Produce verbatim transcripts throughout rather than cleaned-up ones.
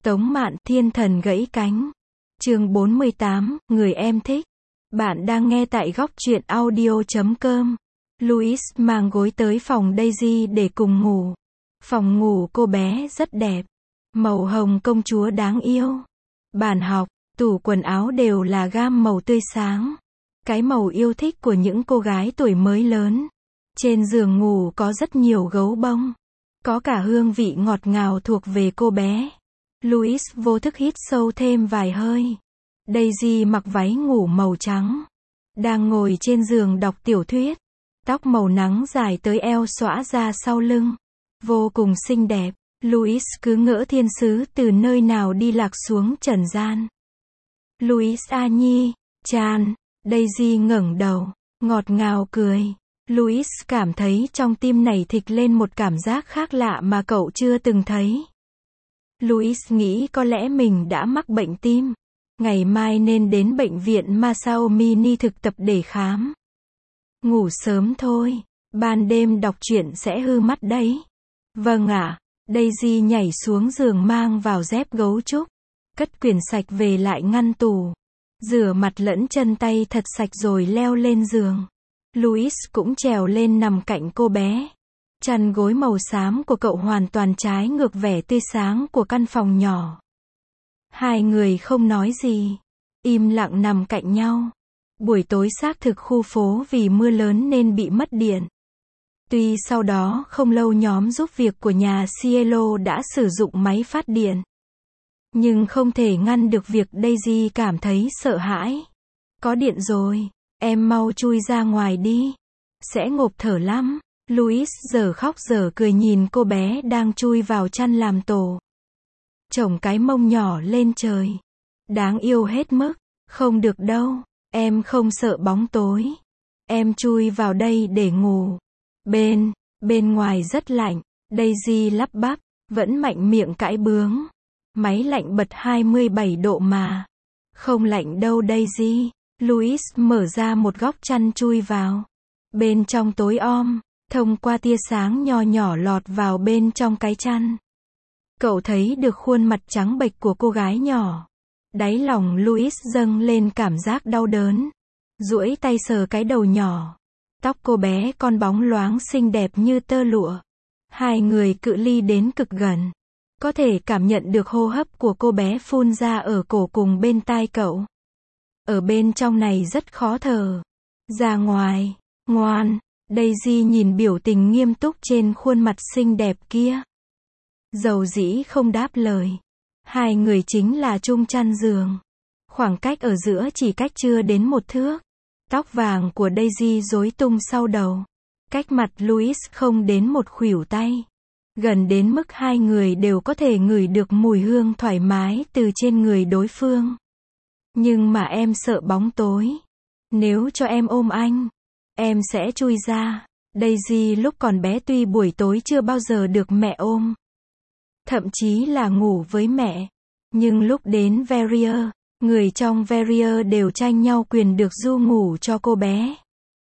Tống Mạn, Thiên thần gãy cánh. Chương bốn mươi tám, người em thích. Bạn đang nghe tại góc truyện audio chấm com. Louis mang gối tới phòng Daisy để cùng ngủ. Phòng ngủ cô bé rất đẹp. Màu hồng công chúa đáng yêu. Bàn học, tủ quần áo đều là gam màu tươi sáng. Cái màu yêu thích của những cô gái tuổi mới lớn. Trên giường ngủ có rất nhiều gấu bông. Có cả hương vị ngọt ngào thuộc về cô bé. Louis vô thức hít sâu thêm vài hơi. Daisy mặc váy ngủ màu trắng. Đang ngồi trên giường đọc tiểu thuyết. Tóc màu nắng dài tới eo xõa ra sau lưng. Vô cùng xinh đẹp. Louis cứ ngỡ thiên sứ từ nơi nào đi lạc xuống trần gian. Louis a nhi, Chan. Daisy ngẩng đầu, ngọt ngào cười. Louis cảm thấy trong tim này thịch lên một cảm giác khác lạ mà cậu chưa từng thấy. Louis nghĩ có lẽ mình đã mắc bệnh tim. Ngày mai nên đến bệnh viện Masao Mini thực tập để khám. Ngủ sớm thôi, ban đêm đọc truyện sẽ hư mắt đấy. Vâng ạ. Daisy nhảy xuống giường mang vào dép gấu trúc. Cất quyển sạch về lại ngăn tủ. Rửa mặt lẫn chân tay thật sạch rồi leo lên giường. Louis cũng trèo lên nằm cạnh cô bé. Chăn gối màu xám của cậu hoàn toàn trái ngược vẻ tươi sáng của căn phòng nhỏ. Hai người không nói gì. Im lặng nằm cạnh nhau. Buổi tối xác thực khu phố vì mưa lớn nên bị mất điện. Tuy sau đó không lâu nhóm giúp việc của nhà Cielo đã sử dụng máy phát điện. Nhưng không thể ngăn được việc Daisy cảm thấy sợ hãi. Có điện rồi, em mau chui ra ngoài đi. Sẽ ngộp thở lắm. Louis giờ khóc giờ cười nhìn cô bé đang chui vào chăn làm tổ. Chổng cái mông nhỏ lên trời. Đáng yêu hết mức. Không được đâu, em không sợ bóng tối. Em chui vào đây để ngủ. Bên, bên ngoài rất lạnh. Daisy lắp bắp, vẫn mạnh miệng cãi bướng. Máy lạnh bật hai mươi bảy độ mà. Không lạnh đâu Daisy. Louis mở ra một góc chăn chui vào. Bên trong tối om, thông qua tia sáng nho nhỏ lọt vào bên trong cái chăn. Cậu thấy được khuôn mặt trắng bệch của cô gái nhỏ. Đáy lòng Louis dâng lên cảm giác đau đớn. Duỗi tay sờ cái đầu nhỏ. Tóc cô bé con bóng loáng xinh đẹp như tơ lụa. Hai người cự ly đến cực gần. Có thể cảm nhận được hô hấp của cô bé phun ra ở cổ cùng bên tai cậu. Ở bên trong này rất khó thở. Ra ngoài, ngoan. Daisy nhìn biểu tình nghiêm túc trên khuôn mặt xinh đẹp kia. Dầu dĩ không đáp lời. Hai người chính là chung chăn giường. Khoảng cách ở giữa chỉ cách chưa đến một thước. Tóc vàng của Daisy rối tung sau đầu. Cách mặt Louis không đến một khuỷu tay. Gần đến mức hai người đều có thể ngửi được mùi hương thoải mái từ trên người đối phương. Nhưng mà em sợ bóng tối. Nếu cho em ôm anh, em sẽ chui ra. Daisy lúc còn bé tuy buổi tối chưa bao giờ được mẹ ôm. Thậm chí là ngủ với mẹ. Nhưng lúc đến Verrier, người trong Verrier đều tranh nhau quyền được du ngủ cho cô bé.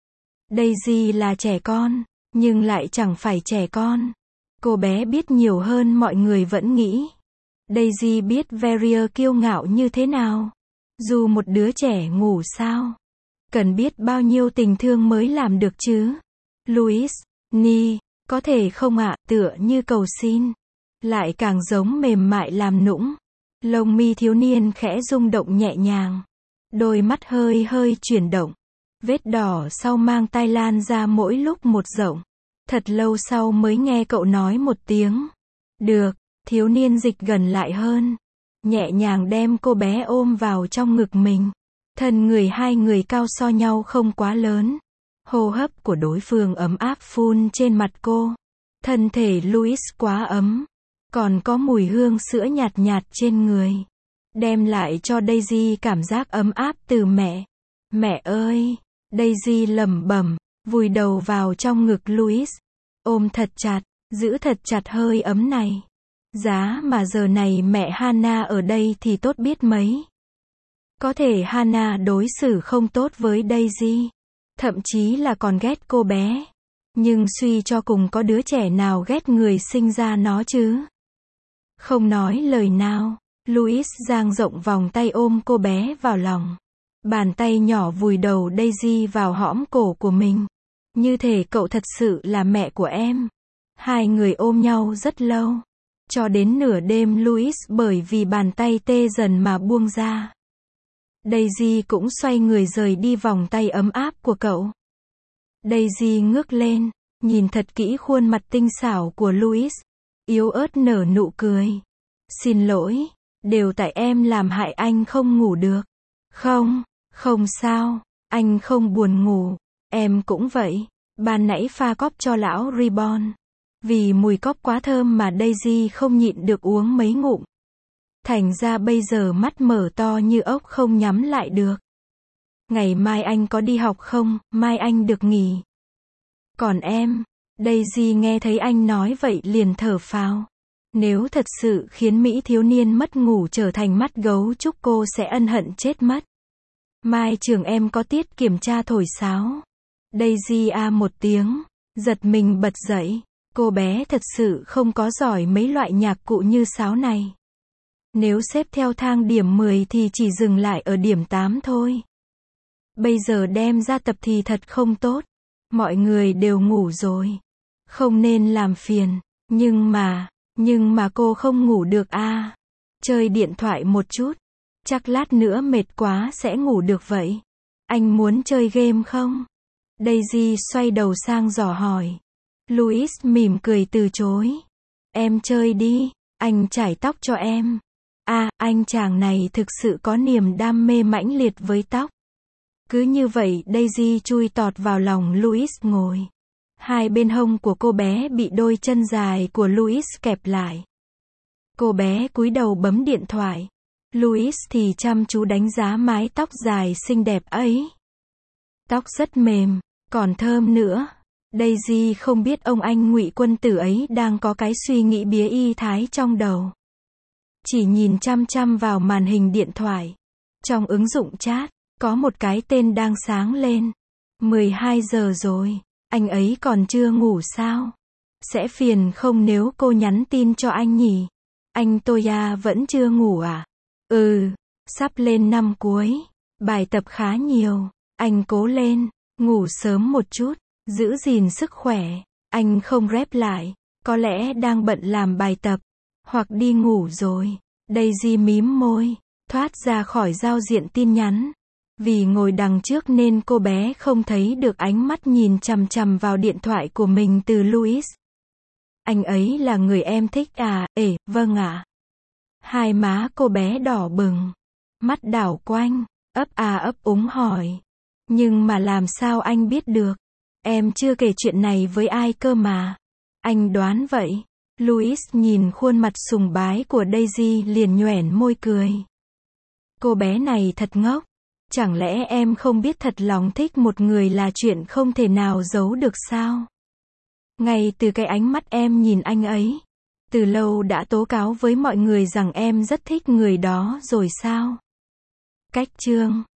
Daisy là trẻ con, nhưng lại chẳng phải trẻ con. Cô bé biết nhiều hơn mọi người vẫn nghĩ. Daisy biết Verrier kiêu ngạo như thế nào. Dù một đứa trẻ ngủ sao. Cần biết bao nhiêu tình thương mới làm được chứ. Louis, Ni, có thể không ạ, tựa như cầu xin. Lại càng giống mềm mại làm nũng. Lông mi thiếu niên khẽ rung động nhẹ nhàng. Đôi mắt hơi hơi chuyển động. Vết đỏ sau mang tai lan ra mỗi lúc một rộng. Thật lâu sau mới nghe cậu nói một tiếng. Được, thiếu niên dịch gần lại hơn. Nhẹ nhàng đem cô bé ôm vào trong ngực mình. Thân người hai người cao so nhau không quá lớn. Hô hấp của đối phương ấm áp phun trên mặt cô. Thân thể Louis quá ấm. Còn có mùi hương sữa nhạt nhạt trên người. Đem lại cho Daisy cảm giác ấm áp từ mẹ. Mẹ ơi! Daisy lẩm bẩm, vùi đầu vào trong ngực Louis. Ôm thật chặt, giữ thật chặt hơi ấm này. Giá mà giờ này mẹ Hannah ở đây thì tốt biết mấy. Có thể Hannah đối xử không tốt với Daisy. Thậm chí là còn ghét cô bé. Nhưng suy cho cùng có đứa trẻ nào ghét người sinh ra nó chứ. Không nói lời nào. Louis dang rộng vòng tay ôm cô bé vào lòng. Bàn tay nhỏ vùi đầu Daisy vào hõm cổ của mình. Như thể cậu thật sự là mẹ của em. Hai người ôm nhau rất lâu. Cho đến nửa đêm Louis bởi vì bàn tay tê dần mà buông ra. Daisy cũng xoay người rời đi vòng tay ấm áp của cậu. Daisy ngước lên, nhìn thật kỹ khuôn mặt tinh xảo của Louis. Yếu ớt nở nụ cười. Xin lỗi, đều tại em làm hại anh không ngủ được. Không, không sao, anh không buồn ngủ. Em cũng vậy. Ban nãy pha cóp cho lão Reborn. Vì mùi cóp quá thơm mà Daisy không nhịn được uống mấy ngụm. Thành ra bây giờ mắt mở to như ốc không nhắm lại được. Ngày mai anh có đi học không? Mai anh được nghỉ. Còn em? Daisy nghe thấy anh nói vậy liền thở phào. Nếu thật sự khiến Mỹ thiếu niên mất ngủ trở thành mắt gấu trúc cô sẽ ân hận chết mất. Mai trường em có tiết kiểm tra thổi sáo. Daisy a một tiếng, giật mình bật dậy. Cô bé thật sự không có giỏi mấy loại nhạc cụ như sáo này. Nếu xếp theo thang điểm mười thì chỉ dừng lại ở điểm tám thôi. Bây giờ đem ra tập thì thật không tốt. Mọi người đều ngủ rồi. Không nên làm phiền. Nhưng mà, nhưng mà cô không ngủ được à. Chơi điện thoại một chút. Chắc lát nữa mệt quá sẽ ngủ được vậy. Anh muốn chơi game không? Daisy xoay đầu sang dò hỏi. Louis mỉm cười từ chối. Em chơi đi, anh chải tóc cho em. À, anh chàng này thực sự có niềm đam mê mãnh liệt với tóc. Cứ như vậy Daisy chui tọt vào lòng Louis ngồi. Hai bên hông của cô bé bị đôi chân dài của Louis kẹp lại. Cô bé cúi đầu bấm điện thoại. Louis thì chăm chú đánh giá mái tóc dài xinh đẹp ấy. Tóc rất mềm, còn thơm nữa. Daisy không biết ông anh Ngụy Quân Tử ấy đang có cái suy nghĩ bía y thái trong đầu. Chỉ nhìn chăm chăm vào màn hình điện thoại. Trong ứng dụng chat, có một cái tên đang sáng lên. mười hai giờ rồi, anh ấy còn chưa ngủ sao? Sẽ phiền không nếu cô nhắn tin cho anh nhỉ? Anh Toya vẫn chưa ngủ à? Ừ, sắp lên năm cuối. Bài tập khá nhiều. Anh cố lên, ngủ sớm một chút. Giữ gìn sức khỏe. Anh không rep lại. Có lẽ đang bận làm bài tập. Hoặc đi ngủ rồi. Daisy mím môi. Thoát ra khỏi giao diện tin nhắn. Vì ngồi đằng trước nên cô bé không thấy được ánh mắt nhìn chằm chằm vào điện thoại của mình từ Louis. Anh ấy là người em thích à? Ê, vâng ạ. Hai má cô bé đỏ bừng. Mắt đảo quanh. Ấp à ấp úng hỏi. Nhưng mà làm sao anh biết được? Em chưa kể chuyện này với ai cơ mà. Anh đoán vậy. Louis nhìn khuôn mặt sùng bái của Daisy liền nhoẻn môi cười. Cô bé này thật ngốc. Chẳng lẽ em không biết thật lòng thích một người là chuyện không thể nào giấu được sao? Ngay từ cái ánh mắt em nhìn anh ấy. Từ lâu đã tố cáo với mọi người rằng em rất thích người đó rồi sao? Cách chương